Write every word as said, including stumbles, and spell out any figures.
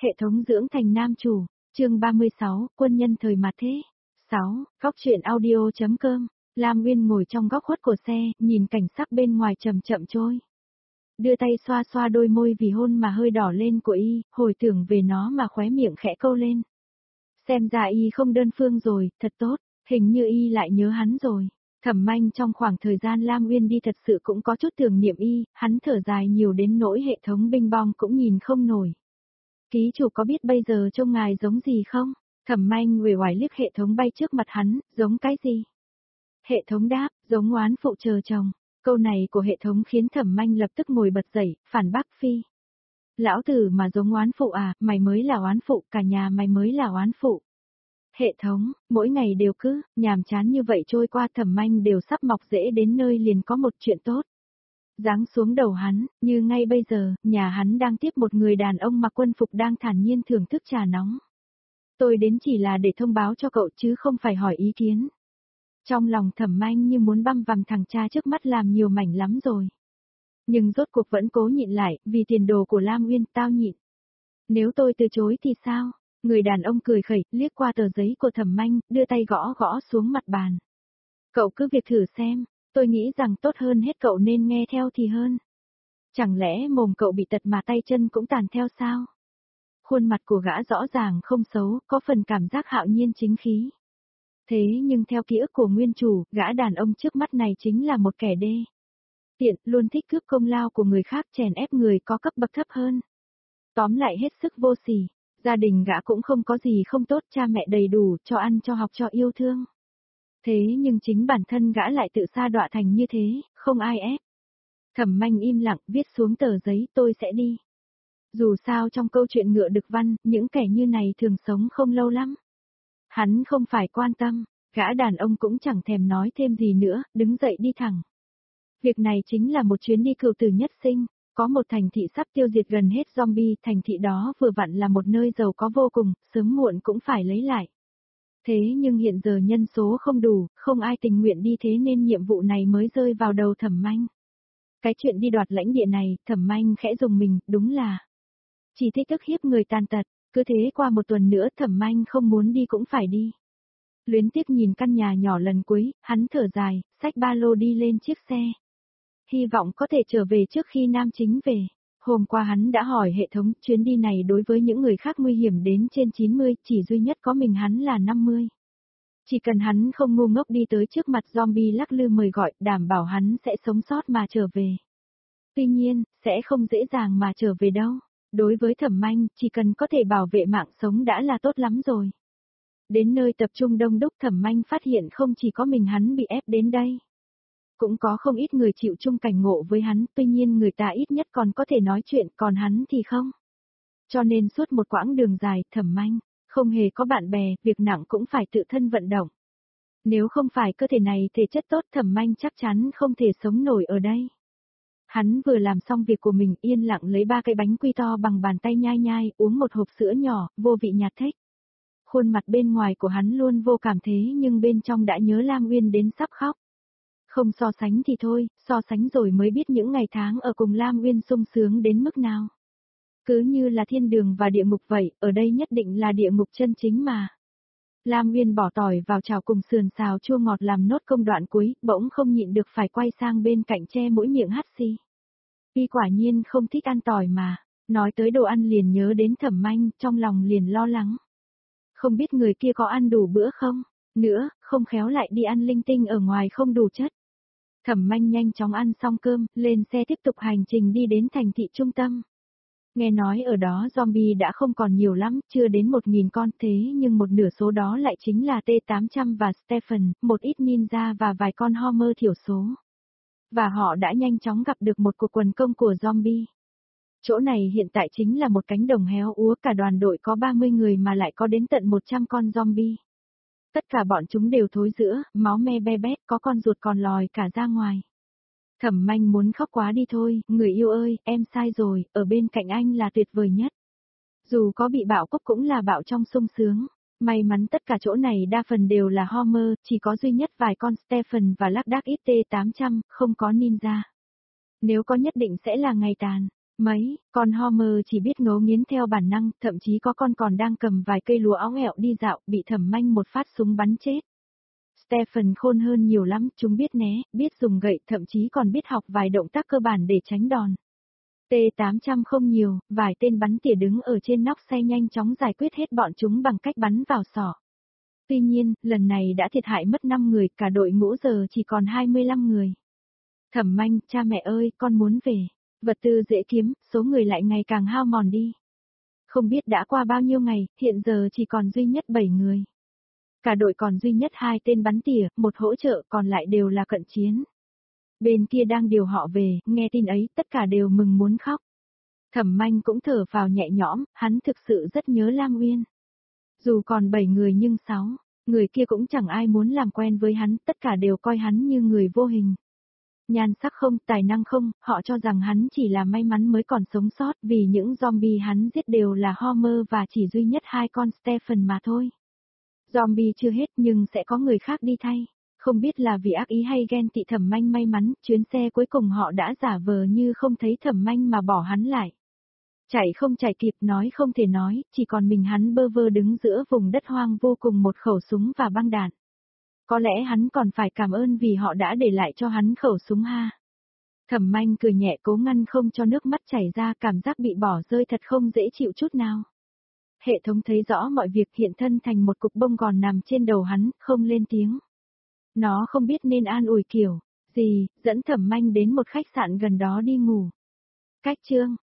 Hệ thống dưỡng thành nam chủ, chương ba mươi sáu, quân nhân thời mặt thế. sáu, góc truyện audio chấm com, Lam Nguyên ngồi trong góc khuất của xe, nhìn cảnh sắc bên ngoài chậm chậm trôi. Đưa tay xoa xoa đôi môi vì hôn mà hơi đỏ lên của y, hồi tưởng về nó mà khóe miệng khẽ câu lên. Xem ra y không đơn phương rồi, thật tốt, hình như y lại nhớ hắn rồi. Thẩm Manh trong khoảng thời gian Lam Nguyên đi thật sự cũng có chút tưởng niệm y, hắn thở dài nhiều đến nỗi hệ thống binh bong cũng nhìn không nổi. Ký chủ có biết bây giờ trông ngài giống gì không? Thẩm Manh uể oải liếc hệ thống bay trước mặt hắn, giống cái gì? Hệ thống đáp, giống oán phụ chờ chồng. Câu này của hệ thống khiến Thẩm Manh lập tức ngồi bật dậy, phản bác phi. Lão tử mà giống oán phụ à, mày mới là oán phụ, cả nhà mày mới là oán phụ. Hệ thống, mỗi ngày đều cứ, nhàm chán như vậy trôi qua. Thẩm Manh đều sắp mọc rễ đến nơi liền có một chuyện tốt. Giáng xuống đầu hắn, như ngay bây giờ, nhà hắn đang tiếp một người đàn ông mặc quân phục đang thản nhiên thưởng thức trà nóng. Tôi đến chỉ là để thông báo cho cậu chứ không phải hỏi ý kiến. Trong lòng Thẩm Manh như muốn băm vằm thằng cha trước mắt làm nhiều mảnh lắm rồi. Nhưng rốt cuộc vẫn cố nhịn lại, vì tiền đồ của Lam Nguyên tao nhịn. Nếu tôi từ chối thì sao? Người đàn ông cười khẩy, liếc qua tờ giấy của Thẩm Manh, đưa tay gõ gõ xuống mặt bàn. Cậu cứ việc thử xem, tôi nghĩ rằng tốt hơn hết cậu nên nghe theo thì hơn. Chẳng lẽ mồm cậu bị tật mà tay chân cũng tàn theo sao? Khuôn mặt của gã rõ ràng không xấu, có phần cảm giác hạo nhiên chính khí. Thế nhưng theo ký ức của nguyên chủ, gã đàn ông trước mắt này chính là một kẻ đê tiện, luôn thích cướp công lao của người khác, chèn ép người có cấp bậc thấp hơn. Tóm lại hết sức vô sỉ. Gia đình gã cũng không có gì không tốt, cha mẹ đầy đủ, cho ăn cho học cho yêu thương. Thế nhưng chính bản thân gã lại tự sa đọa thành như thế, không ai ép. Thẩm Manh im lặng, viết xuống tờ giấy, tôi sẽ đi. Dù sao trong câu chuyện ngựa đực văn, những kẻ như này thường sống không lâu lắm. Hắn không phải quan tâm, gã đàn ông cũng chẳng thèm nói thêm gì nữa, đứng dậy đi thẳng. Việc này chính là một chuyến đi cựu tử nhất sinh. Có một thành thị sắp tiêu diệt gần hết zombie, thành thị đó vừa vặn là một nơi giàu có vô cùng, sớm muộn cũng phải lấy lại. Thế nhưng hiện giờ nhân số không đủ, không ai tình nguyện đi thế nên nhiệm vụ này mới rơi vào đầu Thẩm Manh. Cái chuyện đi đoạt lãnh địa này, Thẩm Manh khẽ dùng mình, đúng là chỉ thích ức hiếp người tàn tật, cứ thế qua một tuần nữa Thẩm Manh không muốn đi cũng phải đi. Luyến tiếc nhìn căn nhà nhỏ lần cuối, hắn thở dài, xách ba lô đi lên chiếc xe. Hy vọng có thể trở về trước khi nam chính về. Hôm qua hắn đã hỏi hệ thống, chuyến đi này đối với những người khác nguy hiểm đến trên chín mươi, chỉ duy nhất có mình hắn là năm mươi. Chỉ cần hắn không ngu ngốc đi tới trước mặt zombie lắc lư mời gọi, đảm bảo hắn sẽ sống sót mà trở về. Tuy nhiên, sẽ không dễ dàng mà trở về đâu. Đối với Thẩm Manh, chỉ cần có thể bảo vệ mạng sống đã là tốt lắm rồi. Đến nơi tập trung đông đúc, Thẩm Manh phát hiện không chỉ có mình hắn bị ép đến đây. Cũng có không ít người chịu chung cảnh ngộ với hắn, tuy nhiên người ta ít nhất còn có thể nói chuyện, còn hắn thì không. Cho nên suốt một quãng đường dài, Thẩm Manh không hề có bạn bè, việc nặng cũng phải tự thân vận động. Nếu không phải cơ thể này thể chất tốt, Thẩm Manh chắc chắn không thể sống nổi ở đây. Hắn vừa làm xong việc của mình, yên lặng lấy ba cái bánh quy to bằng bàn tay nhai nhai, uống một hộp sữa nhỏ, vô vị nhạt thích. Khuôn mặt bên ngoài của hắn luôn vô cảm thế nhưng bên trong đã nhớ Lam Uyên đến sắp khóc. Không so sánh thì thôi, so sánh rồi mới biết những ngày tháng ở cùng Lam Uyên sung sướng đến mức nào. Cứ như là thiên đường và địa ngục vậy, ở đây nhất định là địa ngục chân chính mà. Lam Uyên bỏ tỏi vào chảo cùng sườn xào chua ngọt làm nốt công đoạn cuối, bỗng không nhịn được phải quay sang bên cạnh che mũi miệng hắt xì. Y quả nhiên không thích ăn tỏi mà, nói tới đồ ăn liền nhớ đến Thẩm Manh, trong lòng liền lo lắng. Không biết người kia có ăn đủ bữa không? Nữa, không khéo lại đi ăn linh tinh ở ngoài không đủ chất. Thẩm Manh nhanh chóng ăn xong cơm, lên xe tiếp tục hành trình đi đến thành thị trung tâm. Nghe nói ở đó zombie đã không còn nhiều lắm, chưa đến một nghìn con, thế nhưng một nửa số đó lại chính là T tám trăm và Stephen, một ít ninja và vài con Homer thiểu số. Và họ đã nhanh chóng gặp được một cuộc quần công của zombie. Chỗ này hiện tại chính là một cánh đồng héo úa, cả đoàn đội có ba mươi người mà lại có đến tận một trăm con zombie. Tất cả bọn chúng đều thối rữa, máu me be bét, có con ruột còn lòi cả ra ngoài. Thẩm Manh muốn khóc quá đi thôi, người yêu ơi, em sai rồi, ở bên cạnh anh là tuyệt vời nhất. Dù có bị bạo cốc cũng là bạo trong sung sướng. May mắn tất cả chỗ này đa phần đều là Homer, chỉ có duy nhất vài con Stephen và lác đác ít T tám trăm, không có ninja. Nếu có nhất định sẽ là ngày tàn. Mấy, con Homer chỉ biết ngấu nghiến theo bản năng, thậm chí có con còn đang cầm vài cây lúa óng ẹo đi dạo, bị Thẩm Manh một phát súng bắn chết. Stephen khôn hơn nhiều lắm, chúng biết né, biết dùng gậy, thậm chí còn biết học vài động tác cơ bản để tránh đòn. T tám trăm không nhiều, vài tên bắn tỉa đứng ở trên nóc xe nhanh chóng giải quyết hết bọn chúng bằng cách bắn vào sọ. Tuy nhiên, lần này đã thiệt hại mất năm người, cả đội ngũ giờ chỉ còn hai mươi lăm người. Thẩm Manh, cha mẹ ơi, con muốn về. Vật tư dễ kiếm, số người lại ngày càng hao mòn đi. Không biết đã qua bao nhiêu ngày, hiện giờ chỉ còn duy nhất bảy người. Cả đội còn duy nhất hai tên bắn tỉa, một hỗ trợ, còn lại đều là cận chiến. Bên kia đang điều họ về, nghe tin ấy, tất cả đều mừng muốn khóc. Thẩm Manh cũng thở vào nhẹ nhõm, hắn thực sự rất nhớ Lam Uyên. Dù còn bảy người nhưng sáu, người kia cũng chẳng ai muốn làm quen với hắn, tất cả đều coi hắn như người vô hình. Nhan sắc không, tài năng không, họ cho rằng hắn chỉ là may mắn mới còn sống sót vì những zombie hắn giết đều là Homer và chỉ duy nhất hai con Stephen mà thôi. Zombie chưa hết nhưng sẽ có người khác đi thay. Không biết là vì ác ý hay ghen tị Thẩm Manh may mắn, chuyến xe cuối cùng họ đã giả vờ như không thấy Thẩm Manh mà bỏ hắn lại. Chạy không chạy kịp, nói không thể nói, chỉ còn mình hắn bơ vơ đứng giữa vùng đất hoang vô cùng một khẩu súng và băng đạn. Có lẽ hắn còn phải cảm ơn vì họ đã để lại cho hắn khẩu súng ha. Thẩm Manh cười nhẹ cố ngăn không cho nước mắt chảy ra, cảm giác bị bỏ rơi thật không dễ chịu chút nào. Hệ thống thấy rõ mọi việc, hiện thân thành một cục bông gòn nằm trên đầu hắn, không lên tiếng. Nó không biết nên an ủi kiểu gì, dẫn Thẩm Manh đến một khách sạn gần đó đi ngủ. Cách chương